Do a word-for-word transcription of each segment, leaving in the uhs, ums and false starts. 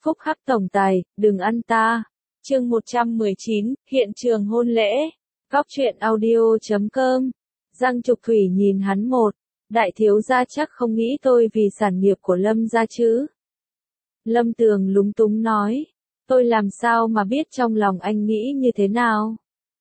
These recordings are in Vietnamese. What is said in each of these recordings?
Phúc hắc tổng tài, đừng ăn ta. Chương một trăm mười chín, hiện trường hôn lễ. Góc truyện audio chấm com. Giang Trục Thủy nhìn hắn một. Đại thiếu gia chắc không nghĩ tôi vì sản nghiệp của Lâm gia chứ. Lâm Tường lúng túng nói. Tôi làm sao mà biết trong lòng anh nghĩ như thế nào?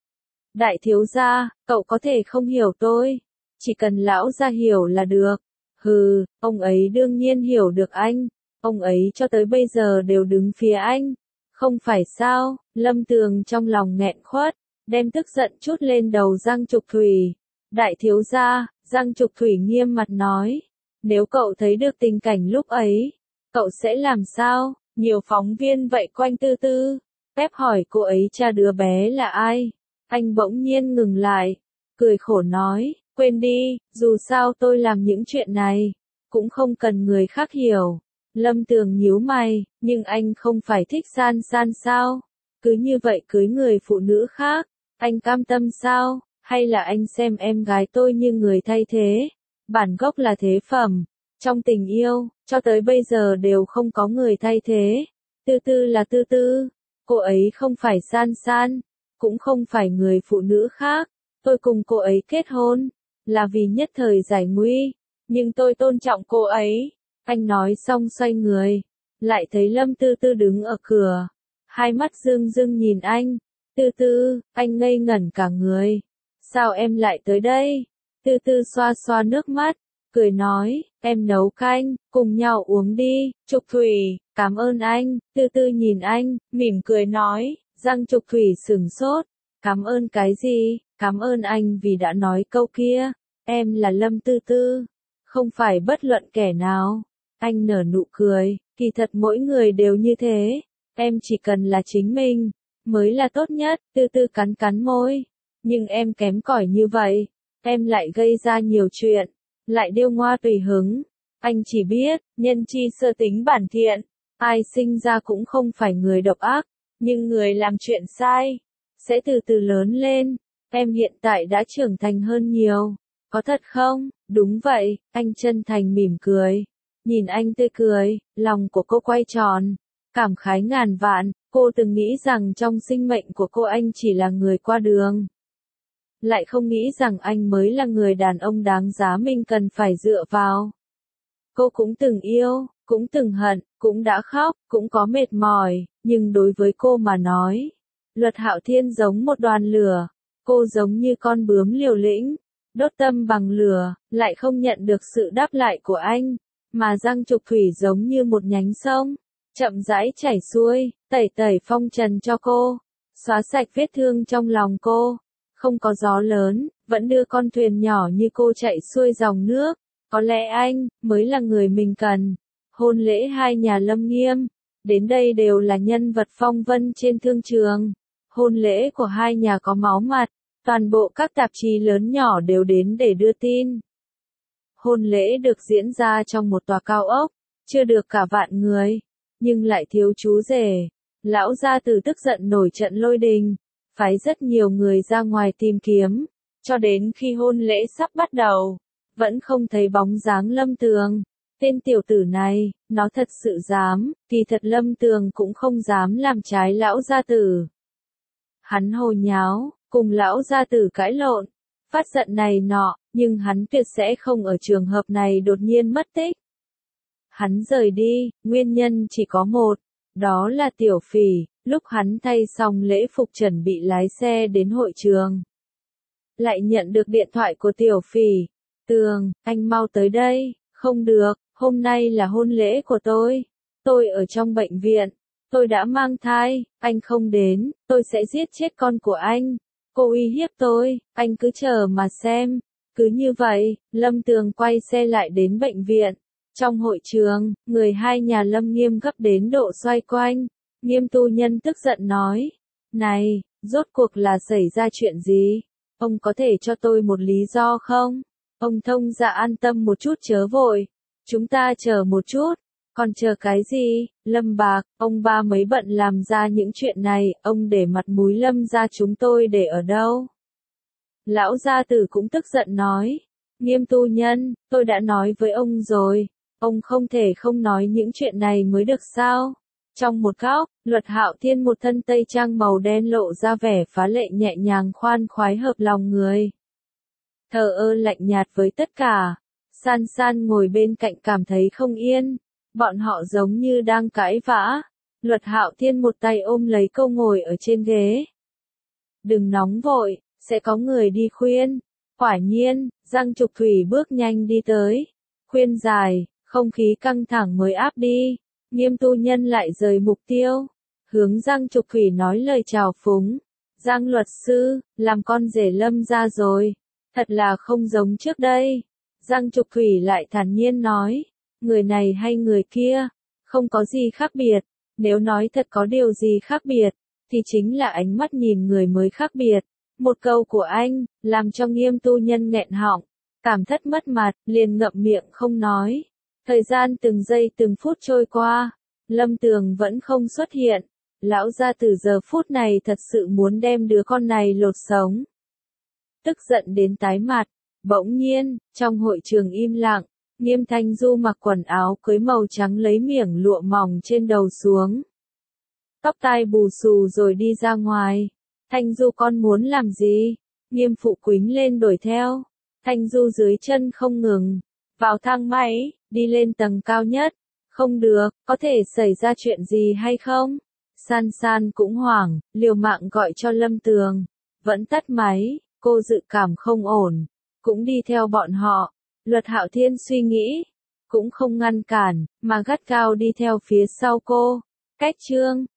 Đại thiếu gia, cậu có thể không hiểu tôi. Chỉ cần lão gia hiểu là được. Hừ, ông ấy đương nhiên hiểu được anh. Ông ấy cho tới bây giờ đều đứng phía anh. Không phải sao? Lâm Tường trong lòng nghẹn khuất, đem tức giận chút lên đầu Giang Trục Thủy. Đại thiếu gia, Giang Trục Thủy nghiêm mặt nói. Nếu cậu thấy được tình cảnh lúc ấy, cậu sẽ làm sao? Nhiều phóng viên vậy quanh Tư Tư. Phép hỏi cô ấy cha đứa bé là ai? Anh bỗng nhiên ngừng lại, cười khổ nói, quên đi, dù sao tôi làm những chuyện này, cũng không cần người khác hiểu. Lâm Tường nhíu mày, nhưng anh không phải thích San San sao? Cứ như vậy cưới người phụ nữ khác, anh cam tâm sao? Hay là anh xem em gái tôi như người thay thế? Bản gốc là thế phẩm. Trong tình yêu, cho tới bây giờ đều không có người thay thế. Tư Tư là Tư Tư, cô ấy không phải San San, cũng không phải người phụ nữ khác. Tôi cùng cô ấy kết hôn, là vì nhất thời giải nguy, nhưng tôi tôn trọng cô ấy. Anh nói xong xoay người, lại thấy Lâm Tư Tư đứng ở cửa, hai mắt rưng rưng nhìn anh. Tư Tư, anh ngây ngẩn cả người. Sao em lại tới đây? Tư Tư xoa xoa nước mắt, cười nói, em nấu canh, cùng nhau uống đi. Trục Thủy, cảm ơn anh. Tư Tư nhìn anh, mỉm cười nói. Giang Trục Thủy sửng sốt, cảm ơn cái gì? Cảm ơn anh vì đã nói câu kia, em là Lâm Tư Tư, không phải bất luận kẻ nào. Anh nở nụ cười, kỳ thật mỗi người đều như thế, em chỉ cần là chính mình, mới là tốt nhất. Tư Tư cắn cắn môi, nhưng em kém cỏi như vậy, em lại gây ra nhiều chuyện, lại điêu ngoa tùy hứng. Anh chỉ biết, nhân chi sơ tính bản thiện, ai sinh ra cũng không phải người độc ác, nhưng người làm chuyện sai, sẽ từ từ lớn lên. Em hiện tại đã trưởng thành hơn nhiều, có thật không? Đúng vậy, anh chân thành mỉm cười. Nhìn anh tươi cười, lòng của cô quay tròn, cảm khái ngàn vạn. Cô từng nghĩ rằng trong sinh mệnh của cô anh chỉ là người qua đường, lại không nghĩ rằng anh mới là người đàn ông đáng giá mình cần phải dựa vào. Cô cũng từng yêu, cũng từng hận, cũng đã khóc, cũng có mệt mỏi, nhưng đối với cô mà nói, Luật Hạo Thiên giống một đoàn lửa, cô giống như con bướm liều lĩnh, đốt tâm bằng lửa, lại không nhận được sự đáp lại của anh, mà Giang Trục Thủy giống như một nhánh sông, chậm rãi chảy xuôi, tẩy tẩy phong trần cho cô, xóa sạch vết thương trong lòng cô. Không có gió lớn, vẫn đưa con thuyền nhỏ như cô chạy xuôi dòng nước. Có lẽ anh mới là người mình cần. Hôn lễ hai nhà Lâm Nghiêm, đến đây đều là nhân vật phong vân trên thương trường. Hôn lễ của hai nhà có máu mặt, toàn bộ các tạp chí lớn nhỏ đều đến để đưa tin. Hôn lễ được diễn ra trong một tòa cao ốc, chưa được cả vạn người, nhưng lại thiếu chú rể. Lão gia tử tức giận nổi trận lôi đình, phái rất nhiều người ra ngoài tìm kiếm, cho đến khi hôn lễ sắp bắt đầu, vẫn không thấy bóng dáng Lâm Tường. Tên tiểu tử này, nó thật sự dám, kỳ thật Lâm Tường cũng không dám làm trái lão gia tử. Hắn hồ nháo, cùng lão gia tử cãi lộn, phát giận này nọ, nhưng hắn tuyệt sẽ không ở trường hợp này đột nhiên mất tích. Hắn rời đi, nguyên nhân chỉ có một, đó là Tiểu Phỉ. Lúc hắn thay xong lễ phục chuẩn bị lái xe đến hội trường, lại nhận được điện thoại của Tiểu Phỉ. Tường, anh mau tới đây. Không được, hôm nay là hôn lễ của tôi. Tôi ở trong bệnh viện. Tôi đã mang thai, anh không đến, tôi sẽ giết chết con của anh. Cô uy hiếp tôi, anh cứ chờ mà xem. Cứ như vậy, Lâm Tường quay xe lại đến bệnh viện. Trong hội trường, người hai nhà Lâm Nghiêm gấp đến độ xoay quanh. Nghiêm tu nhân tức giận nói, này, rốt cuộc là xảy ra chuyện gì? Ông có thể cho tôi một lý do không? Ông thông dạ an tâm một chút chớ vội. Chúng ta chờ một chút. Còn chờ cái gì? Lâm Bạc, ông ba mấy bận làm ra những chuyện này, ông để mặt mũi Lâm gia chúng tôi để ở đâu? Lão gia tử cũng tức giận nói, Nghiêm tu nhân, tôi đã nói với ông rồi, ông không thể không nói những chuyện này mới được sao? Trong một góc, Luật Hạo Thiên một thân tây trang màu đen lộ ra vẻ phá lệ nhẹ nhàng khoan khoái hợp lòng người. Thờ ơ lạnh nhạt với tất cả. San San ngồi bên cạnh cảm thấy không yên. Bọn họ giống như đang cãi vã. Luật Hạo Thiên một tay ôm lấy cô ngồi ở trên ghế. Đừng nóng vội, sẽ có người đi khuyên. Quả nhiên, Giang Trục Thủy bước nhanh đi tới. Khuyên dài, không khí căng thẳng mới áp đi. Nghiêm tu nhân lại rời mục tiêu. Hướng Giang Trục Thủy nói lời chào phúng. Giang luật sư, làm con rể Lâm ra rồi. Thật là không giống trước đây. Giang Trục Thủy lại thản nhiên nói. Người này hay người kia, không có gì khác biệt. Nếu nói thật có điều gì khác biệt, thì chính là ánh mắt nhìn người mới khác biệt. Một câu của anh, làm cho Nghiêm tu nhân nghẹn họng. Cảm thất mất mặt, liền ngậm miệng không nói. Thời gian từng giây từng phút trôi qua. Lâm Tường vẫn không xuất hiện. Lão gia từ giờ phút này thật sự muốn đem đứa con này lột sống. Tức giận đến tái mặt. Bỗng nhiên, trong hội trường im lặng, Nghiêm Thanh Du mặc quần áo cưới màu trắng lấy miếng lụa mỏng trên đầu xuống. Tóc tai bù xù rồi đi ra ngoài. Thanh Du con muốn làm gì? Nghiêm Phụ quýnh lên đuổi theo. Thanh Du dưới chân không ngừng. Vào thang máy, đi lên tầng cao nhất. Không được, có thể xảy ra chuyện gì hay không? San San cũng hoảng, liều mạng gọi cho Lâm Tường. Vẫn tắt máy, cô dự cảm không ổn. Cũng đi theo bọn họ. Luật Hạo Thiên suy nghĩ. Cũng không ngăn cản, mà gắt gao đi theo phía sau cô. Cách chương